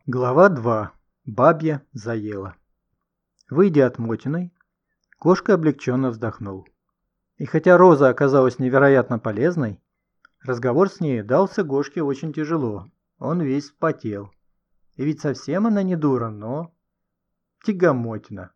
Глава 2. Бабья заела. Выйдя от Мотиной, Гошка облегченно вздохнул. И хотя Роза оказалась невероятно полезной, разговор с ней дался Гошке очень тяжело. Он весь вспотел. И ведь совсем она не дура, но... Тягомотина.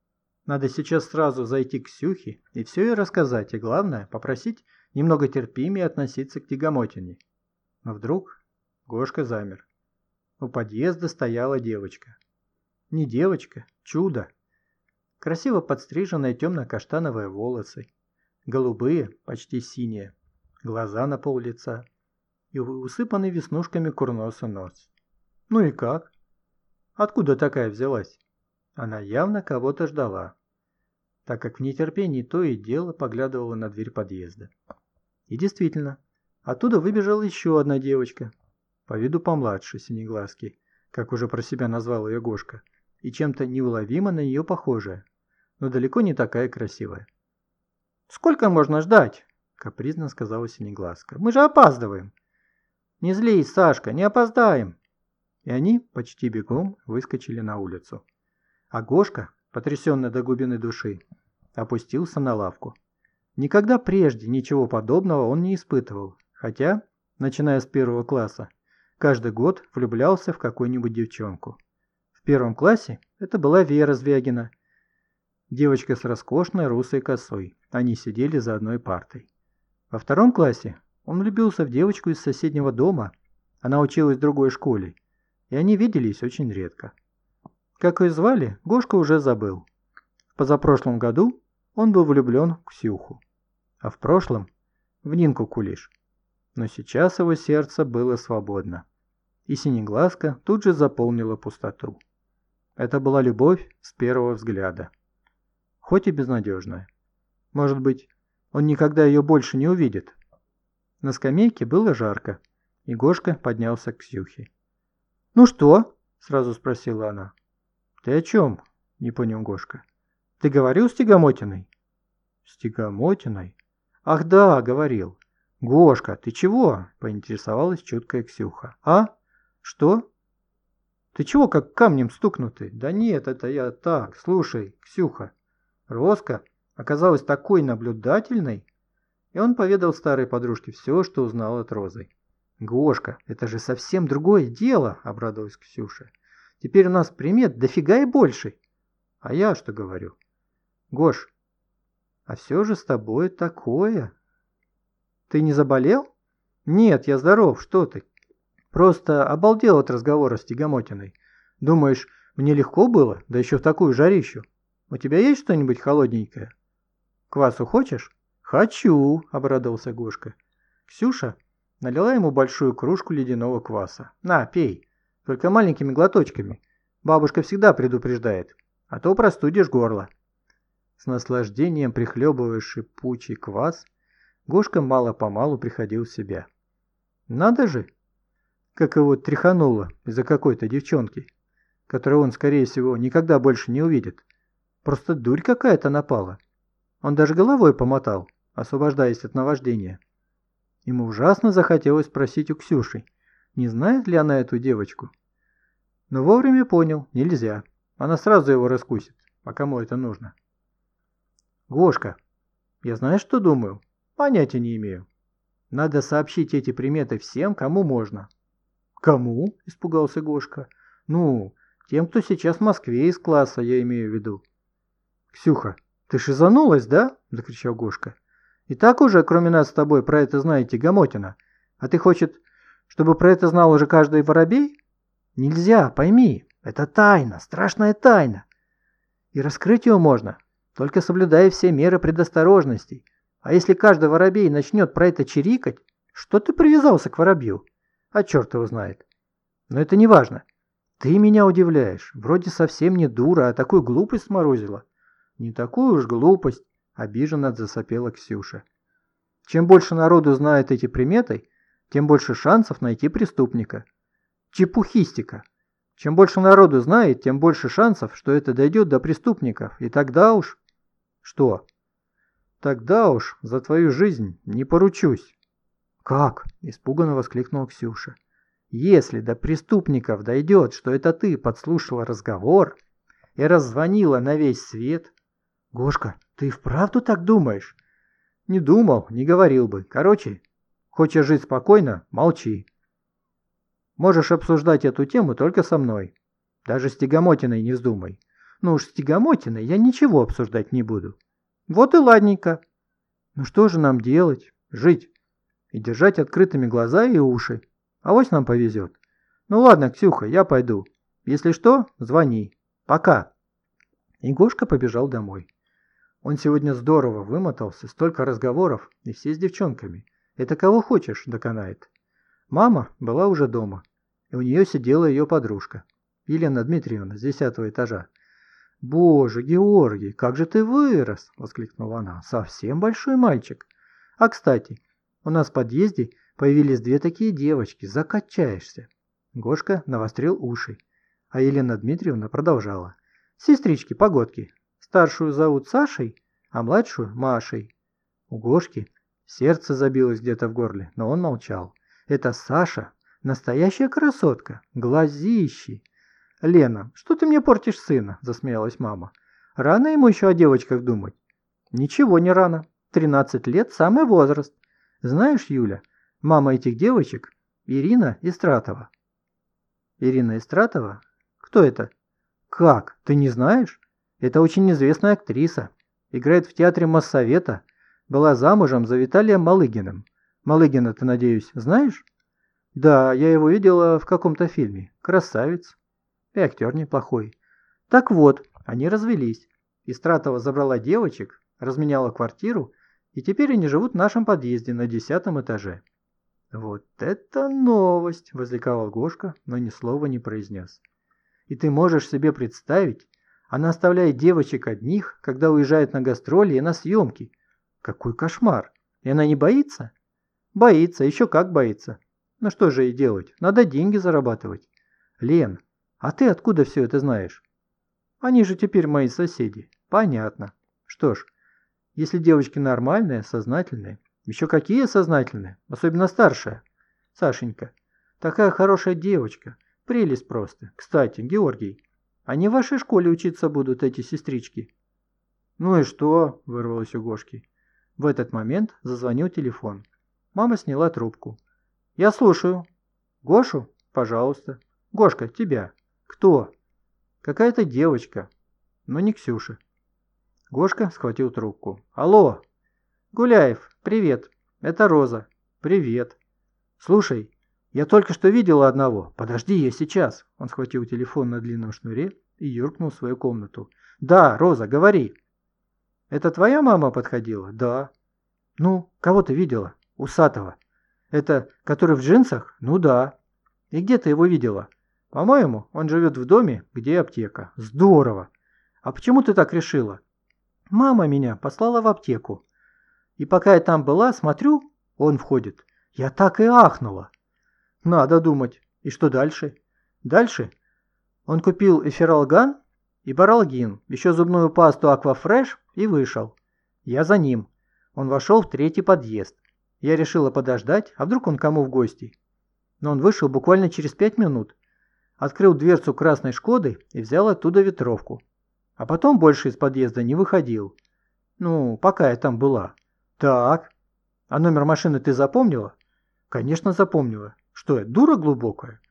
Надо сейчас сразу зайти к Ксюхе и все ей рассказать, и главное, попросить немного терпимее относиться к тягомотине. Но вдруг Гошка замер. У подъезда стояла девочка. Не девочка, чудо. Красиво подстриженные темно-каштановые волосы, голубые, почти синие, глаза на пол лица и усыпанный веснушками курносый нос. Ну и как? Откуда такая взялась? Она явно кого-то ждала, так как в нетерпении то и дело поглядывала на дверь подъезда. И действительно, оттуда выбежала еще одна девочка, по виду помладше Синеглазки, как уже про себя назвал ее Гошка, и чем-то неуловимо на нее похожая, но далеко не такая красивая. «Сколько можно ждать?» – капризно сказала Синеглазка. «Мы же опаздываем!» «Не злись, Сашка, не опоздаем!» И они почти бегом выскочили на улицу. А Гошка, потрясенный до глубины души, опустился на лавку. Никогда прежде ничего подобного он не испытывал, хотя, начиная с 1 класса, каждый год влюблялся в какую-нибудь девчонку. В 1 классе это была Вера Звягина, девочка с роскошной русой косой. Они сидели за одной партой. Во 2 классе он влюбился в девочку из соседнего дома. Она училась в другой школе, и они виделись очень редко. Как ее звали, Гошка уже забыл. В позапрошлом году он был влюблен в Ксюху, а в прошлом – в Нинку Кулиш. Но сейчас его сердце было свободно, и Синеглазка тут же заполнила пустоту. Это была любовь с первого взгляда, хоть и безнадежная. Может быть, он никогда ее больше не увидит. На скамейке было жарко, и Гошка поднялся к Ксюхе. «Ну что?» – сразу спросила она. «Ты о чем?» – не понял Гошка. «Ты говорил с Тягомотиной?» «С Тягомотиной? Ах да, говорил. Гошка, ты чего?» – поинтересовалась чуткая Ксюха. «А? Что? Ты чего как камнем стукнутый?» «Да нет, это я так. Слушай, Ксюха, Роска оказалась такой наблюдательной». И он поведал старой подружке все, что узнал от Розы. «Гошка, это же совсем другое дело», – обрадовалась Ксюша. «Теперь у нас примет дофига и больше». «А я что говорю?» «Гош, а все же с тобой такое». «Ты не заболел?» «Нет, я здоров, что ты?» «Просто обалдел от разговора с Тягомотиной. Думаешь, мне легко было, да еще в такую жарищу? У тебя есть что-нибудь холодненькое?» «Квасу хочешь?» «Хочу», — обрадовался Гошка. Ксюша налила ему большую кружку ледяного кваса. «На, пей, только маленькими глоточками. Бабушка всегда предупреждает, а то простудишь горло». С наслаждением прихлебывая шипучий квас, Гошка мало-помалу приходил в себя. Надо же, как его тряхануло из-за какой-то девчонки, которую он, скорее всего, никогда больше не увидит. Просто дурь какая-то напала. Он даже головой помотал, освобождаясь от наваждения. Ему ужасно захотелось спросить у Ксюши, не знает ли она эту девочку. Но вовремя понял, нельзя. Она сразу его раскусит, а кому это нужно. «Гошка, я знаешь, что думаю? Понятия не имею. Надо сообщить эти приметы всем, кому можно». «Кому?» – испугался Гошка. «Ну, тем, кто сейчас в Москве из класса, я имею в виду». «Ксюха, ты шизанулась, да?» – закричал Гошка. «И так уже, кроме нас с тобой, про это знает Тягомотина. А ты хочешь, чтобы про это знал уже каждый воробей? Нельзя, пойми, это тайна, страшная тайна. И раскрыть ее можно, только соблюдая все меры предосторожности. А если каждый воробей начнет про это чирикать, что ты привязался к воробью? А черт его знает. Но это не важно. Ты меня удивляешь. Вроде совсем не дура, а такую глупость сморозила». «Не такую уж глупость», — обиженно засопела Ксюша. «Чем больше народу знает эти приметы, тем больше шансов найти преступника». «Чепухистика. Чем больше народу знает, тем больше шансов, что это дойдет до преступников. И тогда уж...» «Что?» «Тогда уж за твою жизнь не поручусь». «Как?» – испуганно воскликнула Ксюша. Если до преступников дойдет, что это ты подслушала разговор и раззвонила на весь свет... Гошка, ты вправду так думаешь? Не думал, не говорил бы. Короче, хочешь жить спокойно, молчи. Можешь обсуждать эту тему только со мной. Даже с Тягомотиной не вздумай. Ну уж с Тягомотиной я ничего обсуждать не буду. Вот и ладненько. Ну что же нам делать? Жить. И держать открытыми глаза и уши. Авось нам повезет. Ну ладно, Ксюха, я пойду. Если что, звони. Пока. И Гошка побежал домой. Он сегодня здорово вымотался, столько разговоров, и все с девчонками. Это кого хочешь доконает. Мама была уже дома, и у нее сидела ее подружка, Елена Дмитриевна с 10-го этажа. «Боже, Георгий, как же ты вырос!» – воскликнула она. «Совсем большой мальчик. А, кстати, у нас в подъезде появились две такие девочки, закачаешься». Гошка навострил уши, а Елена Дмитриевна продолжала. «Сестрички-погодки. Старшую зовут Сашей, а младшую – Машей». У Гошки сердце забилось где-то в горле, но он молчал. «Это Саша, настоящая красотка, глазищи». «Лена, что ты мне портишь сына?» – засмеялась мама. «Рано ему еще о девочках думать». «Ничего не рано. 13 лет – самый возраст. Знаешь, Юля, мама этих девочек – Ирина Истратова». «Ирина Истратова? Кто это?» «Как? Ты не знаешь? Это очень известная актриса. Играет в театре Моссовета. Была замужем за Виталием Малыгиным. Малыгина ты, надеюсь, знаешь?» «Да, я его видела в каком-то фильме. Красавец. И актер неплохой». Так вот, они развелись. Истратова забрала девочек, разменяла квартиру, и теперь они живут в нашем подъезде на 10-м этаже. «Вот это новость!» – возликовал Гошка, но ни слова не произнес. «И ты можешь себе представить, она оставляет девочек одних, когда уезжает на гастроли и на съемки. Какой кошмар! И она не боится?» «Боится, еще как боится. Ну что же ей делать? Надо деньги зарабатывать». «Лен, а ты откуда все это знаешь?» «Они же теперь мои соседи». «Понятно. Что ж, если девочки нормальные, сознательные...» «Еще какие сознательные, особенно старшая. Сашенька, такая хорошая девочка, прелесть просто. Кстати, Георгий, они в вашей школе учиться будут, эти сестрички?» «Ну и что?» – вырвалось у Гошки. В этот момент зазвонил телефон. Мама сняла трубку. «Я слушаю. Гошу? Пожалуйста. Гошка, тебя. Кто?» «Какая-то девочка. Но не Ксюша». Гошка схватил трубку. «Алло. Гуляев, привет. Это Роза. Привет. Слушай, я только что видела одного. Подожди, я сейчас». Он схватил телефон на длинном шнуре и юркнул в свою комнату. «Да, Роза, говори». «Это твоя мама подходила?» «Да». «Ну, кого ты видела?» «Усатого». «Это который в джинсах?» «Ну да». «И где ты его видела?» «По-моему, он живет в доме, где аптека». «Здорово! А почему ты так решила?» «Мама меня послала в аптеку. И пока я там была, смотрю, он входит. Я так и ахнула». «Надо думать. И что дальше?» «Дальше? Он купил эфиралган и баралгин, еще зубную пасту Аквафреш и вышел. Я за ним. Он вошел в 3-й подъезд. Я решила подождать, а вдруг он кому в гости. Но он вышел буквально через 5 минут. Открыл дверцу красной Шкоды и взял оттуда ветровку. А потом больше из подъезда не выходил. Ну, пока я там была». «Так. А номер машины ты запомнила?» «Конечно запомнила. Что я, дура глубокая?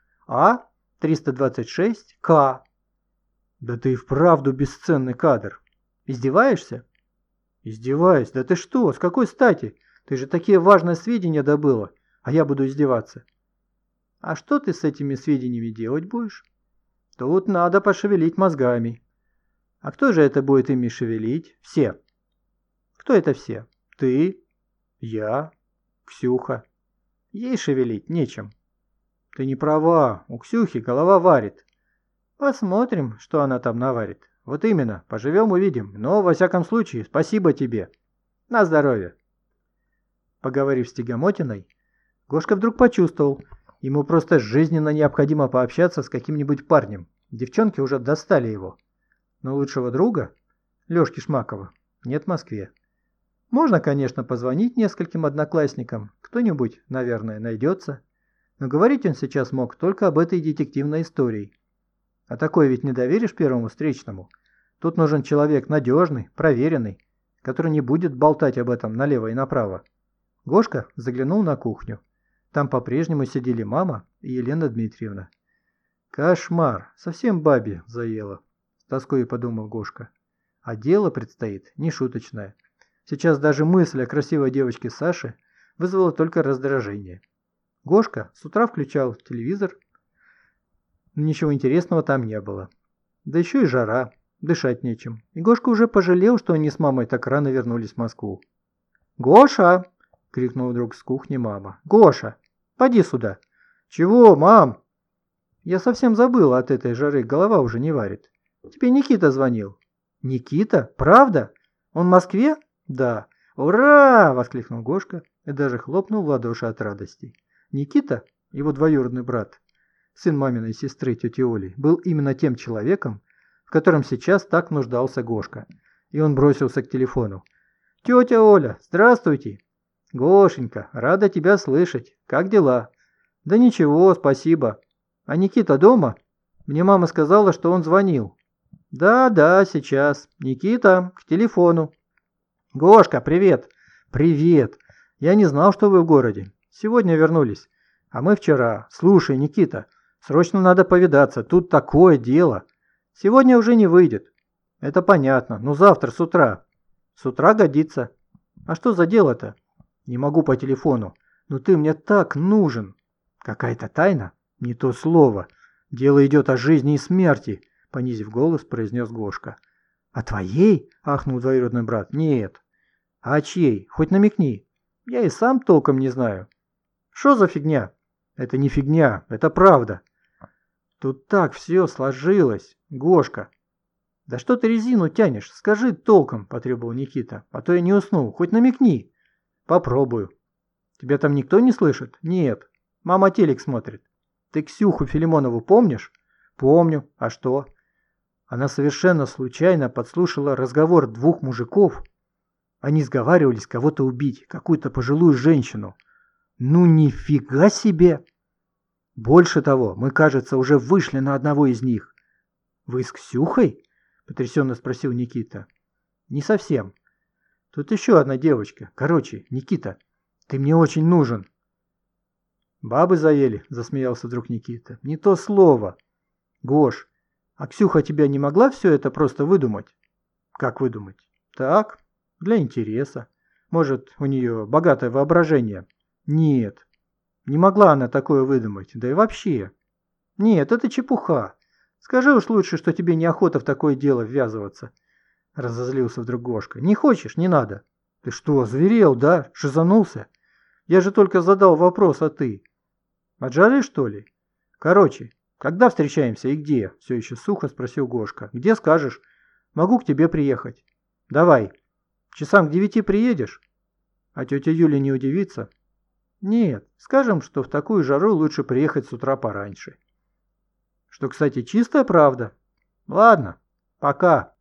А-326К». «Да ты и вправду бесценный кадр. Издеваешься?» «Издеваюсь? Да ты что? С какой стати? Ты же такие важные сведения добыла, а я буду издеваться». «А что ты с этими сведениями делать будешь?» «Тут надо пошевелить мозгами». «А кто же это будет ими шевелить?» «Все». «Кто это все?» «Ты, я, Ксюха. Ей шевелить нечем». «Ты не права, у Ксюхи голова варит». «Посмотрим, что она там наварит». «Вот именно, поживем увидим, но, во всяком случае, спасибо тебе. На здоровье». Поговорив с Тягомотиной, Гошка вдруг почувствовал, ему просто жизненно необходимо пообщаться с каким-нибудь парнем. Девчонки уже достали его. Но лучшего друга, Лёшки Шмакова, нет в Москве. Можно, конечно, позвонить нескольким одноклассникам, кто-нибудь, наверное, найдется. Но говорить он сейчас мог только об этой детективной истории. А такое ведь не доверишь первому встречному. Тут нужен человек надежный, проверенный, который не будет болтать об этом налево и направо. Гошка заглянул на кухню. Там по-прежнему сидели мама и Елена Дмитриевна. «Кошмар! Совсем бабе заело», — с тоской подумал Гошка. А дело предстоит нешуточное. Сейчас даже мысль о красивой девочке Саше вызвала только раздражение. Гошка с утра включал телевизор, но ничего интересного там не было. Да еще и жара, дышать нечем. И Гошка уже пожалел, что они с мамой так рано вернулись в Москву. «Гоша!» — крикнул вдруг с кухни мама. «Гоша, поди сюда!» «Чего, мам?» «Я совсем забыла от этой жары, голова уже не варит. Тебе Никита звонил». «Никита? Правда? Он в Москве?» «Да». «Ура!» — воскликнул Гошка и даже хлопнул в ладоши от радости. Никита, его двоюродный брат, сын маминой сестры тети Оли, был именно тем человеком, в котором сейчас так нуждался Гошка. И он бросился к телефону. «Тетя Оля, здравствуйте!» «Гошенька, рада тебя слышать. Как дела?» «Да ничего, спасибо. А Никита дома? Мне мама сказала, что он звонил». «Да, сейчас. Никита, к телефону». «Гошка, привет!» «Привет! Я не знал, что вы в городе. Сегодня вернулись. А мы вчера. Слушай, Никита, срочно надо повидаться. Тут такое дело. Сегодня уже не выйдет». «Это понятно. Но завтра с утра». «С утра годится». «А что за дело-то?» «Не могу по телефону. Но ты мне так нужен». «Какая-то тайна?» «Не то слово. Дело идет о жизни и смерти», — понизив голос, произнес Гошка. «О твоей?» — ахнул двоюродный брат. «Нет». «А о чьей? Хоть намекни». «Я и сам толком не знаю». «Что за фигня?» «Это не фигня, это правда». «Тут так все сложилось, Гошка». «Да что ты резину тянешь? Скажи толком», — потребовал Никита. «А то я не усну. Хоть намекни». «Попробую». «Тебя там никто не слышит?» «Нет. Мама телек смотрит». «Ты Ксюху Филимонову помнишь?» «Помню. А что?» Она совершенно случайно подслушала разговор двух мужиков. Они сговаривались кого-то убить, какую-то пожилую женщину. Ну нифига себе! Больше того, мы, кажется, уже вышли на одного из них. «Вы с Ксюхой?» — потрясенно спросил Никита. «Не совсем. Тут еще одна девочка. Короче, Никита, ты мне очень нужен». «Бабы заели», — засмеялся вдруг Никита. «Не то слово. Гош, а Ксюха тебя не могла все это просто выдумать?» «Как выдумать?» «Так, для интереса. Может, у нее богатое воображение?» «Нет, не могла она такое выдумать. Да и вообще». «Нет, это чепуха. Скажи уж лучше, что тебе неохота в такое дело ввязываться». Разозлился вдруг Гошка. «Не хочешь? Не надо». «Ты что, озверел, да? Шизанулся? Я же только задал вопрос, а ты?» «От жары, что ли?» «Короче, когда встречаемся и где?» Все еще сухо спросил Гошка. «Где скажешь? Могу к тебе приехать». «Давай. Часам к 9 приедешь?» «А тетя Юля не удивится?» «Нет, скажем, что в такую жару лучше приехать с утра пораньше». «Что, кстати, чистая правда?» «Ладно, пока».